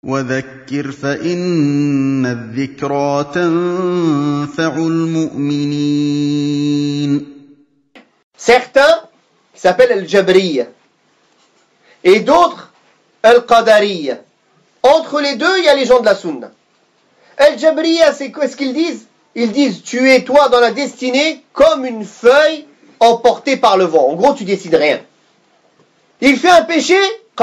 وذكر فإن الذكرى تنفع المؤمنين. Certains qui s'appellent Al-Jabriya et d'autres Al-Qadariya. Entre les deux, il y a les gens de la Sunna. Al-Jabriya, c'est quoi ce qu'ils disent? Ils disent, tu es toi dans la destinée comme une feuille emportée par le vent. En gros, tu décides rien. Il fait un péché,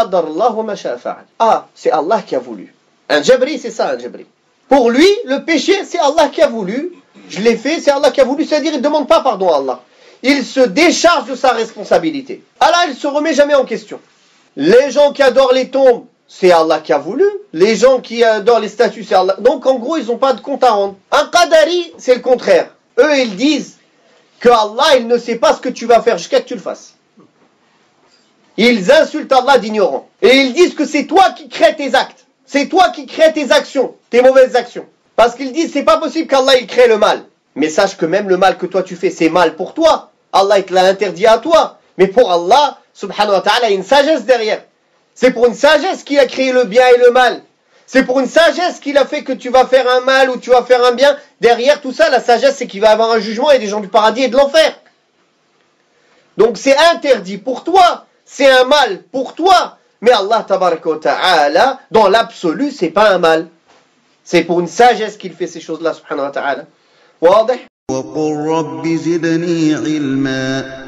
ah, c'est Allah qui a voulu. Un Jabri, c'est ça, un Jabri. Pour lui, le péché, c'est Allah qui a voulu. Je l'ai fait, c'est Allah qui a voulu. C'est-à-dire, il ne demande pas pardon à Allah. Il se décharge de sa responsabilité. Allah, il ne se remet jamais en question. Les gens qui adorent les tombes, c'est Allah qui a voulu. Les gens qui adorent les statues, c'est Allah. Donc, en gros, ils n'ont pas de compte à rendre. Un Qadari, c'est le contraire. Eux, ils disent que Allah, il ne sait pas ce que tu vas faire jusqu'à que tu le fasses. Ils insultent Allah d'ignorant. Et ils disent que c'est toi qui crées tes actes. C'est toi qui crées tes actions, tes mauvaises actions. Parce qu'ils disent, c'est pas possible qu'Allah, il crée le mal. Mais sache que même le mal que toi tu fais, c'est mal pour toi. Allah, il te l'a interdit à toi. Mais pour Allah, subhanahu wa ta'ala, il y a une sagesse derrière. C'est pour une sagesse qu'il a créé le bien et le mal. C'est pour une sagesse qu'il a fait que tu vas faire un mal ou tu vas faire un bien. Derrière tout ça, la sagesse, c'est qu'il va y avoir un jugement et des gens du paradis et de l'enfer. Donc c'est interdit pour toi. C'est un mal pour toi. Mais Allah, tabaraka wa ta'ala, dans l'absolu, c'est pas un mal. C'est pour une sagesse qu'il fait ces choses-là, subhanahu wa ta'ala. واضح؟ وقل رب زدني علما